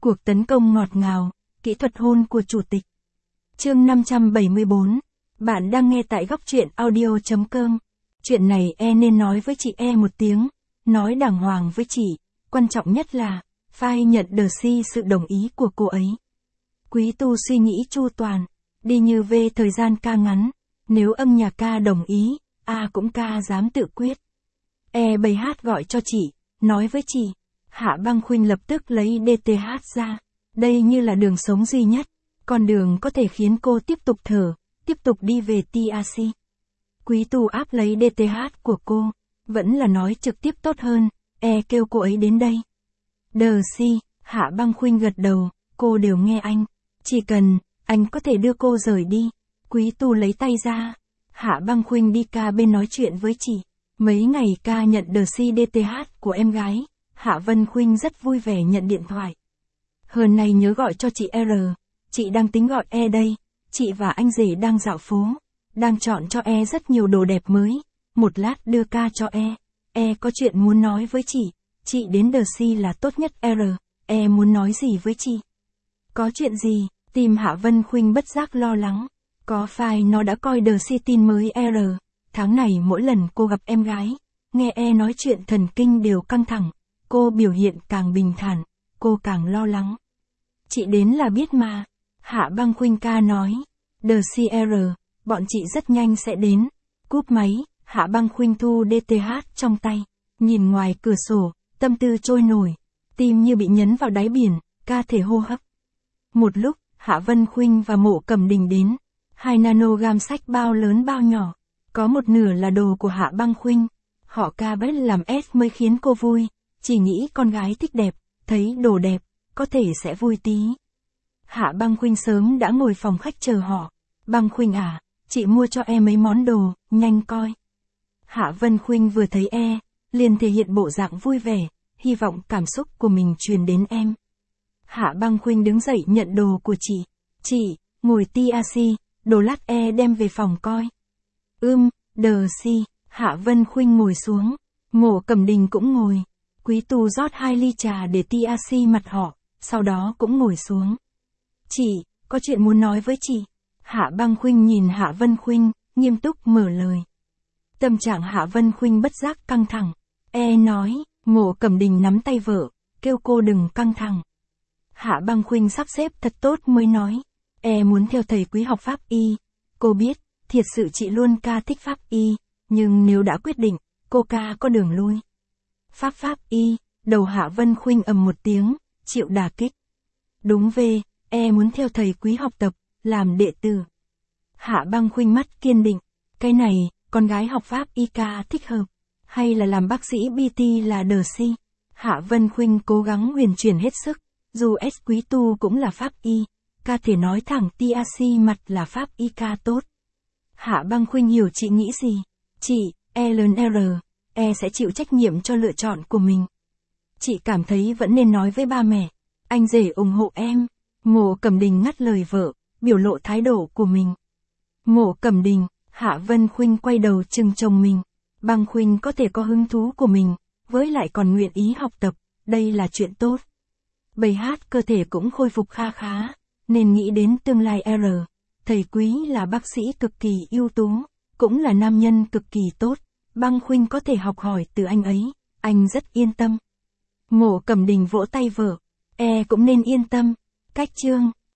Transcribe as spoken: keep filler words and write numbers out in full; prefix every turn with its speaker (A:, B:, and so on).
A: Cuộc tấn công ngọt ngào, kỹ thuật hôn của chủ tịch. Chương năm trăm bảy mươi tư. Bạn đang nghe tại góc truyện audio chấm com. Chuyện này e nên nói với chị e một tiếng, nói đàng hoàng với chị, quan trọng nhất là, phải nhận được si sự đồng ý của cô ấy. Quý tu suy nghĩ chu toàn, đi như về thời gian ca ngắn, nếu âm nhà ca đồng ý, a cũng ca dám tự quyết. E bày hát gọi cho chị, nói với chị. Hạ Băng Khuynh lập tức lấy đê tê hát ra, đây như là đường sống duy nhất, con đường có thể khiến cô tiếp tục thở, tiếp tục đi về tê rờ xê. Quý tu áp lấy đê tê hát của cô, vẫn là nói trực tiếp tốt hơn, e kêu cô ấy đến đây. Đờ si, Hạ Băng Khuynh gật đầu, cô đều nghe anh, chỉ cần, anh có thể đưa cô rời đi. Quý tu lấy tay ra, Hạ Băng Khuynh đi ca bên nói chuyện với chị, mấy ngày ca nhận đờ si đê tê hát của em gái. Hạ Vân Khuynh rất vui vẻ nhận điện thoại. Hờn này nhớ gọi cho chị R, chị đang tính gọi E đây, chị và anh rể đang dạo phố, đang chọn cho E rất nhiều đồ đẹp mới, một lát đưa ca cho E, E có chuyện muốn nói với chị, chị đến đờ si là tốt nhất R, E muốn nói gì với chị? Có chuyện gì? Tim Hạ Vân Khuynh bất giác lo lắng, có phải nó đã coi đờ si tin mới R, tháng này mỗi lần cô gặp em gái, nghe E nói chuyện thần kinh đều căng thẳng. Cô biểu hiện càng bình thản, cô càng lo lắng. Chị đến là biết mà. Hạ Băng Khuynh ca nói. đê xê rờ, bọn chị rất nhanh sẽ đến. Cúp máy, Hạ Băng Khuynh thu đê tê hát trong tay. Nhìn ngoài cửa sổ, tâm tư trôi nổi. Tim như bị nhấn vào đáy biển, ca thể hô hấp. Một lúc, Hạ Vân Khuynh và Mộ Cẩm Đình đến. Hai nanogam sách bao lớn bao nhỏ. Có một nửa là đồ của Hạ Băng Khuynh. Họ ca bét làm S mới khiến cô vui. Chỉ nghĩ con gái thích đẹp, thấy đồ đẹp, có thể sẽ vui tí. Hạ Băng Khuynh sớm đã ngồi phòng khách chờ họ. Băng Khuynh à, chị mua cho em mấy món đồ, nhanh coi. Hạ Vân Khuynh vừa thấy E, liền thể hiện bộ dạng vui vẻ, hy vọng cảm xúc của mình truyền đến em. Hạ Băng Khuynh đứng dậy nhận đồ của chị. Chị, ngồi tê rờ xê, đồ lát E đem về phòng coi. Ưm, đờ si, Hạ Vân Khuynh ngồi xuống, Mộ Cẩm Đình cũng ngồi. Quý tu rót hai ly trà để tê rờ xê mặt họ, sau đó cũng ngồi xuống. Chị, có chuyện muốn nói với chị. Hạ Băng Khuynh nhìn Hạ Vân Khuynh, nghiêm túc mở lời. Tâm trạng Hạ Vân Khuynh bất giác căng thẳng. E nói, Mộ Cẩm Đình nắm tay vợ, kêu cô đừng căng thẳng. Hạ Băng Khuynh sắp xếp thật tốt mới nói. E muốn theo thầy Quý học pháp y. Cô biết, thiệt sự chị luôn ca thích pháp y, nhưng nếu đã quyết định, cô ca có đường lui. Pháp pháp y, đầu Hạ Vân Khuynh ầm một tiếng, chịu đả kích. Đúng về, E muốn theo thầy Quý học tập, làm đệ tử. Hạ Băng Khuynh mắt kiên định, cái này, con gái học pháp y ca thích hợp, hay là làm bác sĩ bê tê là đờ si. Hạ Vân Khuynh cố gắng huyền chuyển hết sức, dù S Quý tu cũng là pháp y, ca thể nói thẳng tê rờ xê mặt là pháp y ca tốt. Hạ Băng Khuynh hiểu chị nghĩ gì, chị, E lớn R. E sẽ chịu trách nhiệm cho lựa chọn của mình. Chị cảm thấy vẫn nên nói với ba mẹ. Anh rể ủng hộ em. Mộ Cẩm Đình ngắt lời vợ, biểu lộ thái độ của mình. Mộ Cẩm Đình, Hạ Vân Khuynh quay đầu chừng chồng mình. Băng Khuynh có thể có hứng thú của mình, với lại còn nguyện ý học tập, đây là chuyện tốt. Bầy hát cơ thể cũng khôi phục kha khá, nên nghĩ đến tương lai R. Thầy Quý là bác sĩ cực kỳ ưu tú, cũng là nam nhân cực kỳ tốt. Băng Khuynh có thể học hỏi từ anh ấy, anh rất yên tâm. Mộ Cẩm Đình vỗ tay vợ, E cũng nên yên tâm. Cách chương.